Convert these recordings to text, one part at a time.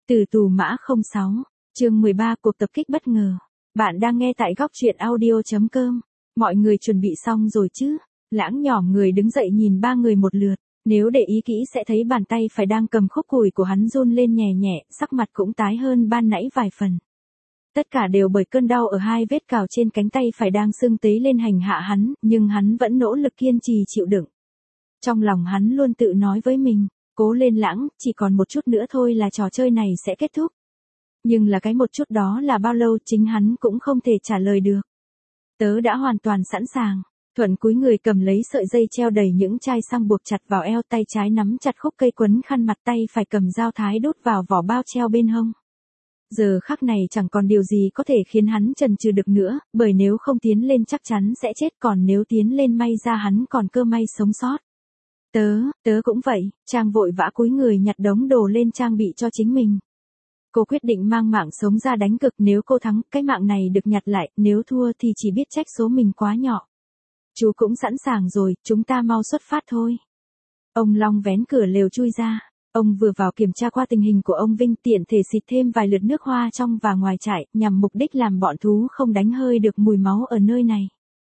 Từ tù mã 06, chương 13 cuộc tập kích bất ngờ. Bạn đang nghe tại góc truyện audio.com. Mọi người chuẩn bị xong rồi chứ? Lãng nhỏm người đứng dậy nhìn ba người một lượt. Nếu để ý kỹ sẽ thấy bàn tay phải đang cầm khúc củi của hắn run lên nhẹ nhẹ, sắc mặt cũng tái hơn ban nãy vài phần. Tất cả đều bởi cơn đau ở hai vết cào trên cánh tay phải đang sưng tấy lên hành hạ hắn, nhưng hắn vẫn nỗ lực kiên trì chịu đựng. Trong lòng hắn luôn tự nói với mình, cố lên Lãng, chỉ còn một chút nữa thôi là trò chơi này sẽ kết thúc. Nhưng là cái một chút đó là bao lâu chính hắn cũng không thể trả lời được. Tớ đã hoàn toàn sẵn sàng. Thuận cúi người cầm lấy sợi dây treo đầy những chai xăng buộc chặt vào eo, tay trái nắm chặt khúc cây quấn khăn mặt, tay phải cầm dao thái đút vào vỏ bao treo bên hông. Giờ khắc này chẳng còn điều gì có thể khiến hắn chần chừ được nữa, bởi nếu không tiến lên chắc chắn sẽ chết, còn nếu tiến lên may ra hắn còn cơ may sống sót. Tớ cũng vậy, Trang vội vã cúi người nhặt đống đồ lên trang bị cho chính mình. Cô quyết định mang mạng sống ra đánh cực, nếu cô thắng, cái mạng này được nhặt lại, nếu thua thì chỉ biết trách số mình quá nhỏ. Chú cũng sẵn sàng rồi, chúng ta mau xuất phát thôi. Ông Long vén cửa lều chui ra. Ông vừa vào kiểm tra qua tình hình của ông Vinh, tiện thể xịt thêm vài lượt nước hoa trong và ngoài trại, nhằm mục đích làm bọn thú không đánh hơi được mùi máu ở nơi này.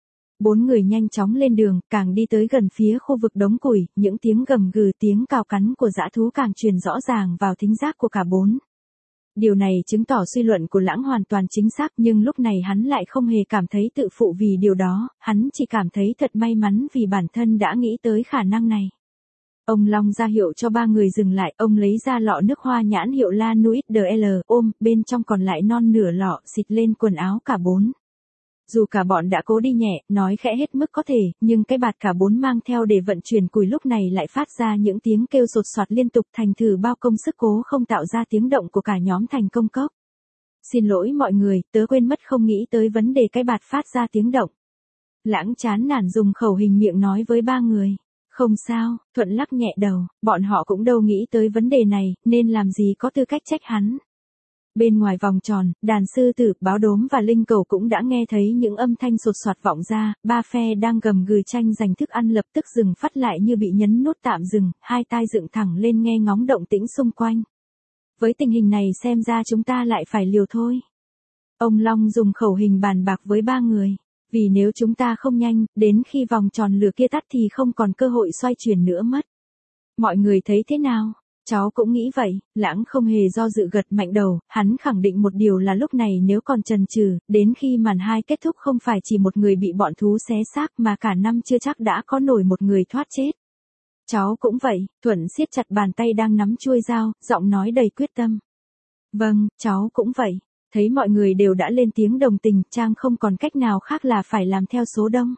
Bốn người nhanh chóng lên đường, càng đi tới gần phía khu vực đống củi, những tiếng gầm gừ, tiếng cào cắn của dã thú càng truyền rõ ràng vào thính giác của cả bốn. Điều này chứng tỏ suy luận của Lãng hoàn toàn chính xác, nhưng lúc này hắn lại không hề cảm thấy tự phụ vì điều đó, hắn chỉ cảm thấy thật may mắn vì bản thân đã nghĩ tới khả năng này. Ông Long ra hiệu cho ba người dừng lại, ông lấy ra lọ nước hoa nhãn hiệu La Nuit DL, ôm, bên trong còn lại non nửa lọ, xịt lên quần áo cả bốn. Dù cả bọn đã cố đi nhẹ, nói khẽ hết mức có thể, nhưng cái bạt cả bốn mang theo để vận chuyển củi lúc này lại phát ra những tiếng kêu sột soạt liên tục, thành thử bao công sức cố không tạo ra tiếng động của cả nhóm thành công cốc. Xin lỗi mọi người, tớ quên mất không nghĩ tới vấn đề cái bạt phát ra tiếng động. Lãng chán nản dùng khẩu hình miệng nói với ba người. Không sao, Thuận lắc nhẹ đầu, bọn họ cũng đâu nghĩ tới vấn đề này, nên làm gì có tư cách trách hắn. Bên ngoài vòng tròn, đàn sư tử, báo đốm và linh cầu cũng đã nghe thấy những âm thanh sột soạt vọng ra, ba phe đang gầm gừ tranh giành thức ăn lập tức dừng phát lại như bị nhấn nút tạm dừng, hai tai dựng thẳng lên nghe ngóng động tĩnh xung quanh. Với tình hình này xem ra chúng ta lại phải liều thôi. Ông Long dùng khẩu hình bàn bạc với ba người. Vì nếu chúng ta không nhanh, đến khi vòng tròn lửa kia tắt thì không còn cơ hội xoay chuyển nữa mất. Mọi người thấy thế nào? Cháu cũng nghĩ vậy. Lãng không hề do dự gật mạnh đầu, hắn khẳng định một điều là lúc này nếu còn chần chừ, đến khi màn hai kết thúc không phải chỉ một người bị bọn thú xé xác mà cả năm chưa chắc đã có nổi một người thoát chết. Cháu cũng vậy, Thuận siết chặt bàn tay đang nắm chuôi dao, giọng nói đầy quyết tâm. Vâng, cháu cũng vậy. Thấy mọi người đều đã lên tiếng đồng tình, Trang không còn cách nào khác là phải làm theo số đông.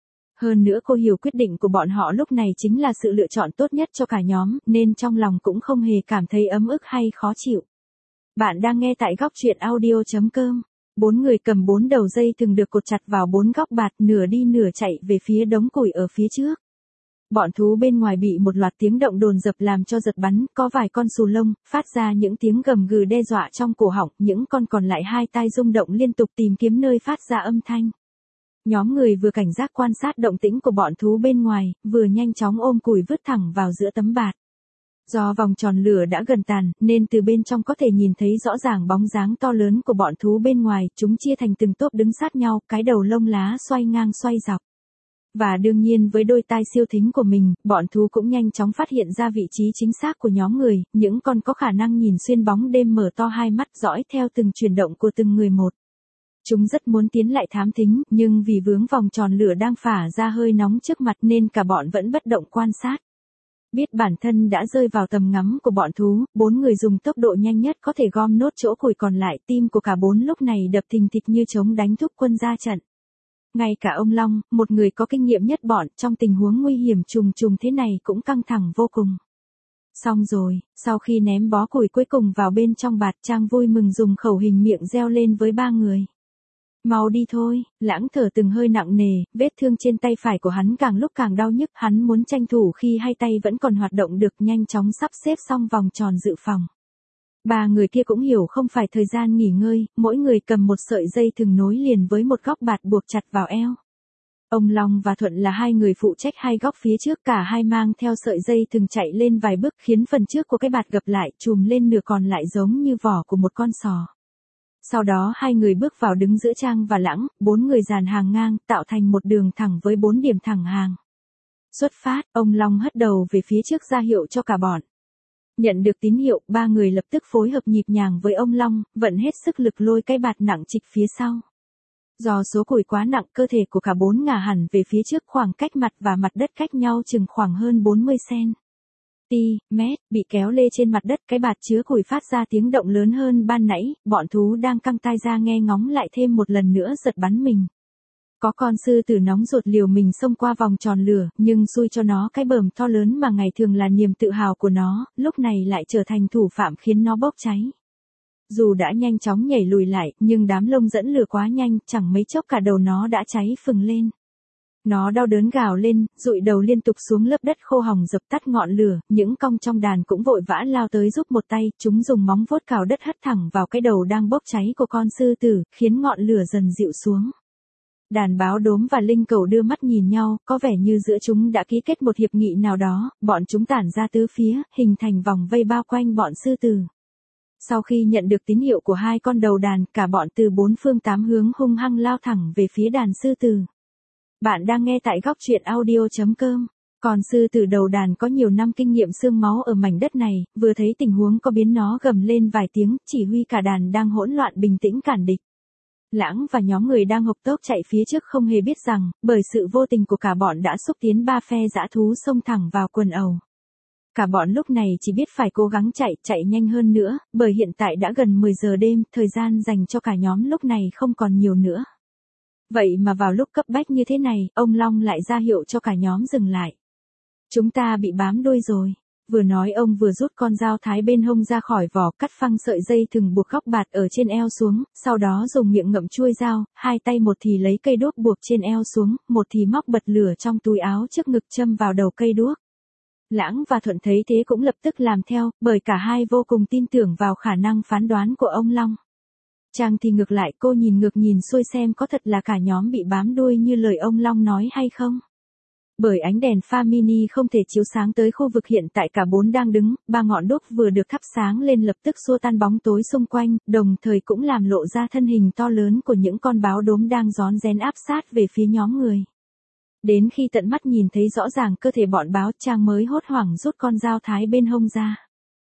Hơn nữa cô hiểu quyết định của bọn họ lúc này chính là sự lựa chọn tốt nhất cho cả nhóm, nên trong lòng cũng không hề cảm thấy ấm ức hay khó chịu. Bạn đang nghe tại góc truyện audio.com. Bốn người cầm bốn đầu dây thừng được cột chặt vào bốn góc bạt, nửa đi nửa chạy về phía đống củi ở phía trước. Bọn thú bên ngoài bị một loạt tiếng động đồn dập làm cho giật bắn, có vài con xù lông, phát ra những tiếng gầm gừ đe dọa trong cổ họng, những con còn lại hai tai rung động liên tục tìm kiếm nơi phát ra âm thanh. Nhóm người vừa cảnh giác quan sát động tĩnh của bọn thú bên ngoài, vừa nhanh chóng ôm củi vứt thẳng vào giữa tấm bạt. Do vòng tròn lửa đã gần tàn, nên từ bên trong có thể nhìn thấy rõ ràng bóng dáng to lớn của bọn thú bên ngoài, chúng chia thành từng tốp đứng sát nhau, cái đầu lông lá xoay ngang xoay dọc. Và đương nhiên với đôi tai siêu thính của mình, bọn thú cũng nhanh chóng phát hiện ra vị trí chính xác của nhóm người, những con có khả năng nhìn xuyên bóng đêm mở to hai mắt dõi theo từng chuyển động của từng người một. Chúng rất muốn tiến lại thám thính, nhưng vì vướng vòng tròn lửa đang phả ra hơi nóng trước mặt nên cả bọn vẫn bất động quan sát. Biết bản thân đã rơi vào tầm ngắm của bọn thú, bốn người dùng tốc độ nhanh nhất có thể gom nốt chỗ củi còn lại, tim của cả bốn lúc này đập thình thịch như trống đánh thúc quân ra trận. Ngay cả ông Long, một người có kinh nghiệm nhất bọn, trong tình huống nguy hiểm trùng trùng thế này cũng căng thẳng vô cùng. Xong rồi, sau khi ném bó củi cuối cùng vào bên trong bạt, Trang vui mừng dùng khẩu hình miệng reo lên với ba người. Mau đi thôi, Lãng thở từng hơi nặng nề, vết thương trên tay phải của hắn càng lúc càng đau nhức, hắn muốn tranh thủ khi hai tay vẫn còn hoạt động được, nhanh chóng sắp xếp xong vòng tròn dự phòng. Ba người kia cũng hiểu không phải thời gian nghỉ ngơi, mỗi người cầm một sợi dây thừng nối liền với một góc bạt buộc chặt vào eo. Ông Long và Thuận là hai người phụ trách hai góc phía trước, cả hai mang theo sợi dây thừng chạy lên vài bước khiến phần trước của cái bạt gập lại chùm lên nửa còn lại giống như vỏ của một con sò. Sau đó hai người bước vào đứng giữa Trang và Lãng, bốn người dàn hàng ngang, tạo thành một đường thẳng với 4 điểm thẳng hàng. Xuất phát, ông Long hất đầu về phía trước ra hiệu cho cả bọn. Nhận được tín hiệu, ba người lập tức phối hợp nhịp nhàng với ông Long, vận hết sức lực lôi cái bạt nặng trịch phía sau. Do số củi quá nặng, cơ thể của cả bốn ngả hẳn về phía trước, khoảng cách mặt và mặt đất cách nhau chừng khoảng hơn 40 cm, bị kéo lê trên mặt đất, cái bạt chứa củi phát ra tiếng động lớn hơn ban nãy, bọn thú đang căng tai ra nghe ngóng lại thêm một lần nữa giật bắn mình. Có con sư tử nóng ruột liều mình xông qua vòng tròn lửa, nhưng xui cho nó cái bờm to lớn mà ngày thường là niềm tự hào của nó, lúc này lại trở thành thủ phạm khiến nó bốc cháy. Dù đã nhanh chóng nhảy lùi lại, nhưng đám lông dẫn lửa quá nhanh, chẳng mấy chốc cả đầu nó đã cháy phừng lên. Nó đau đớn gào lên, dụi đầu liên tục xuống lớp đất khô hồng dập tắt ngọn lửa, những cong trong đàn cũng vội vã lao tới giúp một tay, chúng dùng móng vuốt cào đất hất thẳng vào cái đầu đang bốc cháy của con sư tử, khiến ngọn lửa dần dịu xuống. Đàn báo đốm và linh cẩu đưa mắt nhìn nhau, có vẻ như giữa chúng đã ký kết một hiệp nghị nào đó, bọn chúng tản ra tứ phía, hình thành vòng vây bao quanh bọn sư tử. Sau khi nhận được tín hiệu của hai con đầu đàn, cả bọn từ 4 phương 8 hướng hung hăng lao thẳng về phía đàn sư tử. Bạn đang nghe tại góc truyện audio.com. Còn sư tử đầu đàn có nhiều năm kinh nghiệm xương máu ở mảnh đất này, vừa thấy tình huống có biến nó gầm lên vài tiếng, chỉ huy cả đàn đang hỗn loạn bình tĩnh cản địch. Lãng và nhóm người đang hộc tốc chạy phía trước không hề biết rằng, bởi sự vô tình của cả bọn đã xúc tiến ba phe dã thú xông thẳng vào quần ẩu. Cả bọn lúc này chỉ biết phải cố gắng chạy nhanh hơn nữa, bởi hiện tại đã gần 10 giờ đêm, thời gian dành cho cả nhóm lúc này không còn nhiều nữa. Vậy mà vào lúc cấp bách như thế này, ông Long lại ra hiệu cho cả nhóm dừng lại. Chúng ta bị bám đuôi rồi. Vừa nói ông vừa rút con dao thái bên hông ra khỏi vỏ, cắt phăng sợi dây thừng buộc góc bạt ở trên eo xuống, sau đó dùng miệng ngậm chuôi dao, hai tay một thì lấy cây đuốc buộc trên eo xuống, một thì móc bật lửa trong túi áo trước ngực châm vào đầu cây đuốc. Lãng và Thuận thấy thế cũng lập tức làm theo, bởi cả hai vô cùng tin tưởng vào khả năng phán đoán của ông Long. Trang thì ngược lại, cô nhìn ngược nhìn xuôi xem có thật là cả nhóm bị bám đuôi như lời ông Long nói hay không. Bởi ánh đèn pha mini không thể chiếu sáng tới khu vực hiện tại cả bốn đang đứng, ba ngọn đuốc vừa được thắp sáng lên lập tức xua tan bóng tối xung quanh, đồng thời cũng làm lộ ra thân hình to lớn của những con báo đốm đang rón rén áp sát về phía nhóm người. Đến khi tận mắt nhìn thấy rõ ràng cơ thể bọn báo, Trang mới hốt hoảng rút con dao thái bên hông ra.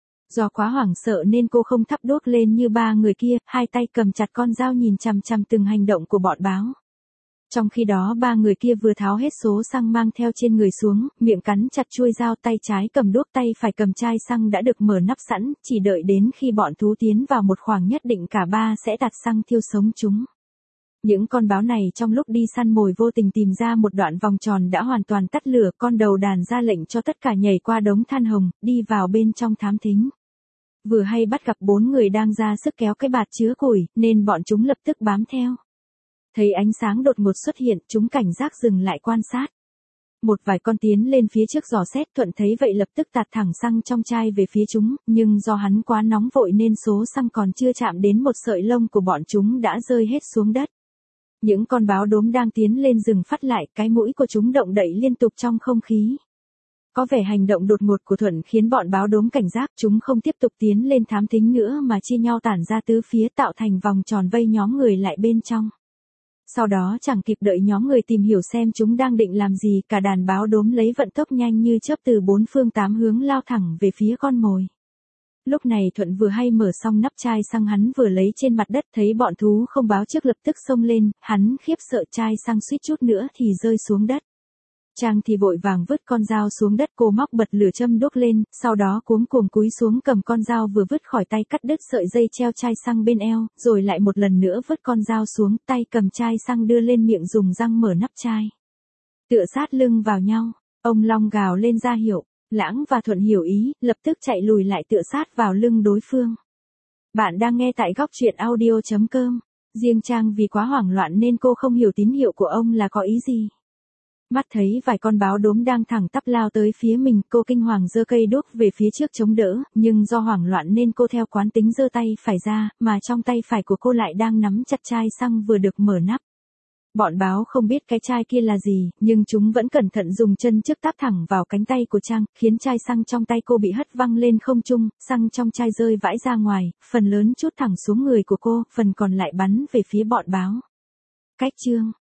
Do quá hoảng sợ nên cô không thắp đuốc lên như ba người kia, hai tay cầm chặt con dao nhìn chằm chằm từng hành động của bọn báo. Trong khi đó ba người kia vừa tháo hết số xăng mang theo trên người xuống, miệng cắn chặt chuôi dao, tay trái cầm đuốc, tay phải cầm chai xăng đã được mở nắp sẵn, chỉ đợi đến khi bọn thú tiến vào một khoảng nhất định cả ba sẽ tạt xăng thiêu sống chúng. Những con báo này trong lúc đi săn mồi vô tình tìm ra một đoạn vòng tròn đã hoàn toàn tắt lửa, con đầu đàn ra lệnh cho tất cả nhảy qua đống than hồng, đi vào bên trong thám thính. Vừa hay bắt gặp 4 người đang ra sức kéo cái bạt chứa củi, nên bọn chúng lập tức bám theo. Thấy ánh sáng đột ngột xuất hiện, chúng cảnh giác dừng lại quan sát. Một vài con tiến lên phía trước dò xét, Thuận thấy vậy lập tức tạt thẳng xăng trong chai về phía chúng, nhưng do hắn quá nóng vội nên số xăng còn chưa chạm đến một sợi lông của bọn chúng đã rơi hết xuống đất. Những con báo đốm đang tiến lên dừng phát lại, cái mũi của chúng động đậy liên tục trong không khí. Có vẻ hành động đột ngột của Thuận khiến bọn báo đốm cảnh giác, chúng không tiếp tục tiến lên thám thính nữa mà chia nhau tản ra tứ phía tạo thành vòng tròn vây nhóm người lại bên trong. Sau đó chẳng kịp đợi nhóm người tìm hiểu xem chúng đang định làm gì, cả đàn báo đốm lấy vận tốc nhanh như chớp từ 4 phương 8 hướng lao thẳng về phía con mồi. Lúc này Thuận vừa hay mở xong nắp chai xăng hắn vừa lấy trên mặt đất, thấy bọn thú không báo trước lập tức xông lên, hắn khiếp sợ chai xăng suýt chút nữa thì rơi xuống đất. Trang thì vội vàng vứt con dao xuống đất, cô móc bật lửa châm đuốc lên, sau đó cuống cuồng cúi xuống cầm con dao vừa vứt khỏi tay cắt đứt sợi dây treo chai xăng bên eo, rồi lại một lần nữa vứt con dao xuống, tay cầm chai xăng đưa lên miệng dùng răng mở nắp chai. Tựa sát lưng vào nhau, ông Long gào lên ra hiệu, Lãng và Thuận hiểu ý, lập tức chạy lùi lại tựa sát vào lưng đối phương. Bạn đang nghe tại góc truyện audio.com. Riêng Trang vì quá hoảng loạn nên cô không hiểu tín hiệu của ông là có ý gì. Mắt thấy vài con báo đốm đang thẳng tắp lao tới phía mình, cô kinh hoàng giơ cây đuốc về phía trước chống đỡ, nhưng do hoảng loạn nên cô theo quán tính giơ tay phải ra, mà trong tay phải của cô lại đang nắm chặt chai xăng vừa được mở nắp. Bọn báo không biết cái chai kia là gì, nhưng chúng vẫn cẩn thận dùng chân trước táp thẳng vào cánh tay của Trang, khiến chai xăng trong tay cô bị hất văng lên không trung, xăng trong chai rơi vãi ra ngoài, phần lớn trút thẳng xuống người của cô, phần còn lại bắn về phía bọn báo. Cách chương